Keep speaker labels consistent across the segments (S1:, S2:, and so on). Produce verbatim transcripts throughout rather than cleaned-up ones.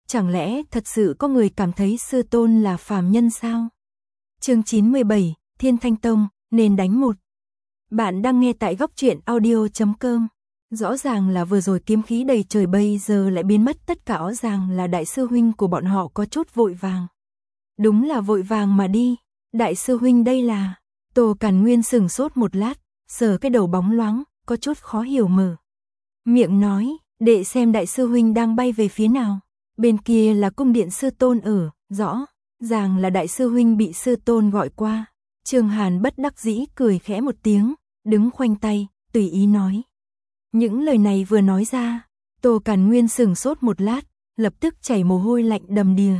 S1: Chẳng lẽ thật sự có người cảm thấy sư tôn là phàm nhân sao? Chương chín mươi bảy, Thiên Thanh Tông, nên đánh một. Bạn đang nghe tại góc truyện audio chấm com. Rõ ràng là vừa rồi kiếm khí đầy trời bây giờ lại biến mất, tất cả rõ ràng là đại sư huynh của bọn họ có chút vội vàng. Đúng là vội vàng mà đi, đại sư huynh đây là... Tô Càn Nguyên sừng sốt một lát, sờ cái đầu bóng loáng, có chút khó hiểu mở miệng nói, đệ xem đại sư huynh đang bay về phía nào. Bên kia là cung điện sư tôn ở, rõ ràng là đại sư huynh bị sư tôn gọi qua. Trương Hàn bất đắc dĩ cười khẽ một tiếng, đứng khoanh tay, tùy ý nói. Những lời này vừa nói ra, Tô Càn Nguyên sừng sốt một lát, lập tức chảy mồ hôi lạnh đầm đìa.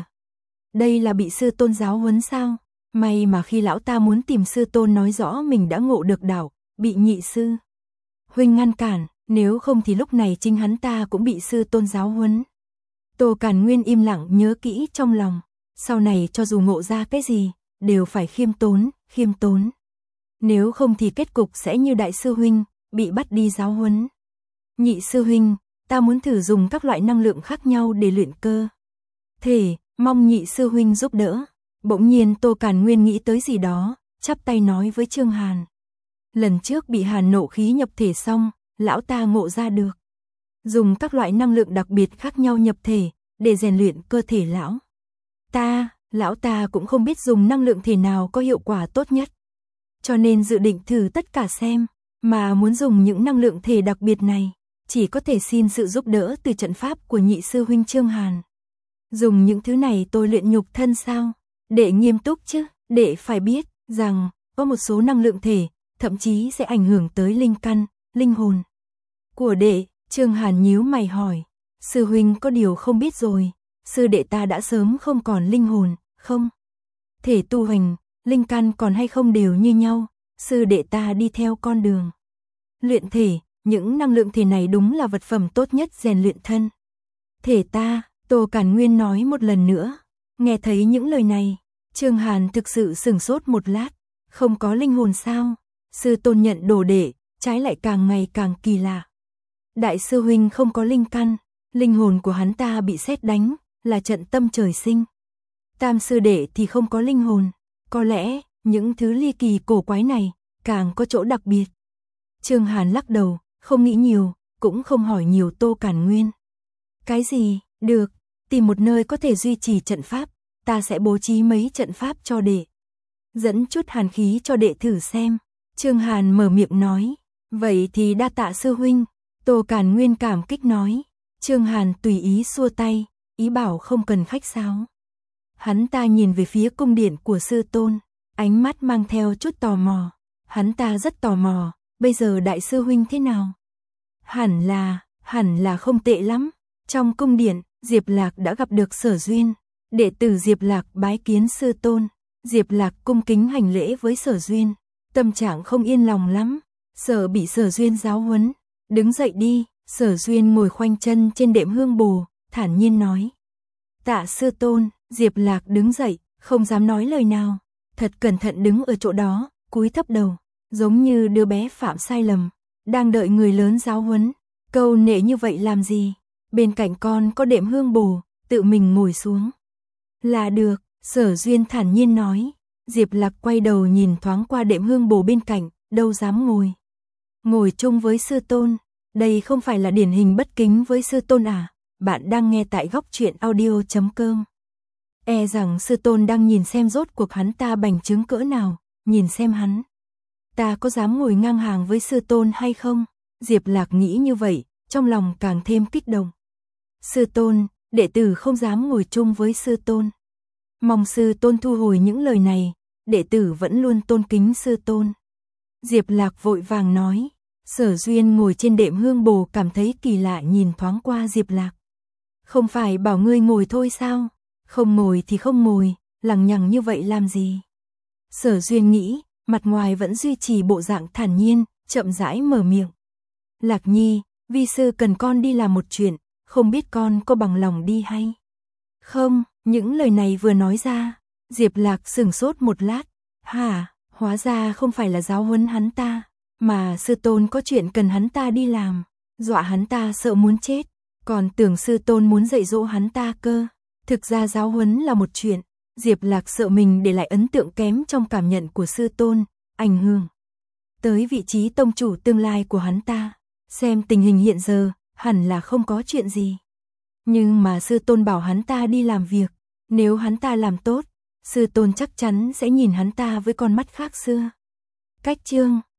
S1: Đây là bị sư tôn giáo huấn sao? May mà khi lão ta muốn tìm sư tôn nói rõ mình đã ngộ được đạo, bị nhị sư huynh ngăn cản, nếu không thì lúc này chính hắn ta cũng bị sư tôn giáo huấn. Tô Càn Nguyên im lặng nhớ kỹ trong lòng, sau này cho dù ngộ ra cái gì, đều phải khiêm tốn, khiêm tốn. Nếu không thì kết cục sẽ như đại sư huynh, bị bắt đi giáo huấn. Nhị sư huynh, ta muốn thử dùng các loại năng lượng khác nhau để luyện cơ thể, mong nhị sư huynh giúp đỡ. Bỗng nhiên Tô Càn Nguyên nghĩ tới gì đó, chắp tay nói với Trương Hàn. Lần trước bị Hàn nộ khí nhập thể xong, lão ta ngộ ra được dùng các loại năng lượng đặc biệt khác nhau nhập thể, để rèn luyện cơ thể lão. Ta, lão ta cũng không biết dùng năng lượng thể nào có hiệu quả tốt nhất. Cho nên dự định thử tất cả xem, mà muốn dùng những năng lượng thể đặc biệt này, chỉ có thể xin sự giúp đỡ từ trận pháp của nhị sư huynh Trương Hàn. Dùng những thứ này tôi luyện nhục thân sao? Đệ nghiêm túc chứ, đệ phải biết rằng có một số năng lượng thể, thậm chí sẽ ảnh hưởng tới linh căn, linh hồn của đệ. Trương Hàn nhíu mày hỏi, sư huynh có điều không biết rồi, sư đệ ta đã sớm không còn linh hồn, không thể tu hành, linh căn còn hay không đều như nhau, sư đệ ta đi theo con đường luyện thể, những năng lượng thể này đúng là vật phẩm tốt nhất rèn luyện thân thể ta. Tô Càn Nguyên nói một lần nữa. Nghe thấy những lời này, Trương Hàn thực sự sửng sốt một lát, không có linh hồn sao? Sư tôn nhận đồ đệ, trái lại càng ngày càng kỳ lạ. Đại sư huynh không có linh căn, linh hồn của hắn ta bị sét đánh, là trận tâm trời sinh. Tam sư đệ thì không có linh hồn, có lẽ những thứ ly kỳ cổ quái này càng có chỗ đặc biệt. Trương Hàn lắc đầu, không nghĩ nhiều, cũng không hỏi nhiều Tô Càn Nguyên. Cái gì? Được, tìm một nơi có thể duy trì trận pháp, ta sẽ bố trí mấy trận pháp cho đệ. Dẫn chút hàn khí cho đệ thử xem. Trương Hàn mở miệng nói, vậy thì đa tạ sư huynh. Tô Càn Nguyên cảm kích nói. Trương Hàn tùy ý xua tay, ý bảo không cần khách sáo. Hắn ta nhìn về phía cung điện của sư tôn, ánh mắt mang theo chút tò mò. Hắn ta rất tò mò, bây giờ đại sư huynh thế nào? Hẳn là, hẳn là không tệ lắm. Trong cung điện, Diệp Lạc đã gặp được Sở Duyên. Đệ tử Diệp Lạc bái kiến sư tôn. Diệp Lạc cung kính hành lễ với Sở Duyên. Tâm trạng không yên lòng lắm, sợ bị Sở Duyên giáo huấn. Đứng dậy đi. Sở Duyên ngồi khoanh chân trên đệm hương bồ, thản nhiên nói. Tạ sư tôn. Diệp Lạc đứng dậy, không dám nói lời nào. Thật cẩn thận đứng ở chỗ đó, cúi thấp đầu, giống như đứa bé phạm sai lầm, đang đợi người lớn giáo huấn. Câu nệ như vậy làm gì? Bên cạnh con có đệm hương bồ, tự mình ngồi xuống là được. Sở Duyên thản nhiên nói. Diệp Lạc quay đầu nhìn thoáng qua đệm hương bồ bên cạnh, đâu dám ngồi ngồi chung với sư tôn. Đây không phải là điển hình bất kính với sư tôn à? Bạn đang nghe tại góc truyện audio chấm com. E rằng sư tôn đang nhìn xem rốt cuộc hắn ta bành trướng cỡ nào, nhìn xem hắn ta có dám ngồi ngang hàng với sư tôn hay không? Diệp Lạc nghĩ như vậy, trong lòng càng thêm kích động. Sư tôn, đệ tử không dám ngồi chung với sư tôn. Mong sư tôn thu hồi những lời này, đệ tử vẫn luôn tôn kính sư tôn. Diệp Lạc vội vàng nói. Sở Duyên ngồi trên đệm hương bồ cảm thấy kỳ lạ nhìn thoáng qua Diệp Lạc. Không phải bảo ngươi ngồi thôi sao? Không ngồi thì không ngồi, lằng nhằng như vậy làm gì? Sở Duyên nghĩ, mặt ngoài vẫn duy trì bộ dạng thản nhiên, chậm rãi mở miệng. Lạc Nhi, vi sư cần con đi làm một chuyện, không biết con có bằng lòng đi hay không? Những lời này vừa nói ra, Diệp Lạc sửng sốt một lát. Hả, hóa ra không phải là giáo huấn hắn ta, mà sư tôn có chuyện cần hắn ta đi làm, dọa hắn ta sợ muốn chết, còn tưởng sư tôn muốn dạy dỗ hắn ta cơ. Thực ra giáo huấn là một chuyện, Diệp Lạc sợ mình để lại ấn tượng kém trong cảm nhận của sư tôn, ảnh hưởng tới vị trí tông chủ tương lai của hắn ta. Xem tình hình hiện giờ, hẳn là không có chuyện gì. Nhưng mà sư tôn bảo hắn ta đi làm việc, nếu hắn ta làm tốt, sư tôn chắc chắn sẽ nhìn hắn ta với con mắt khác xưa. Cách chương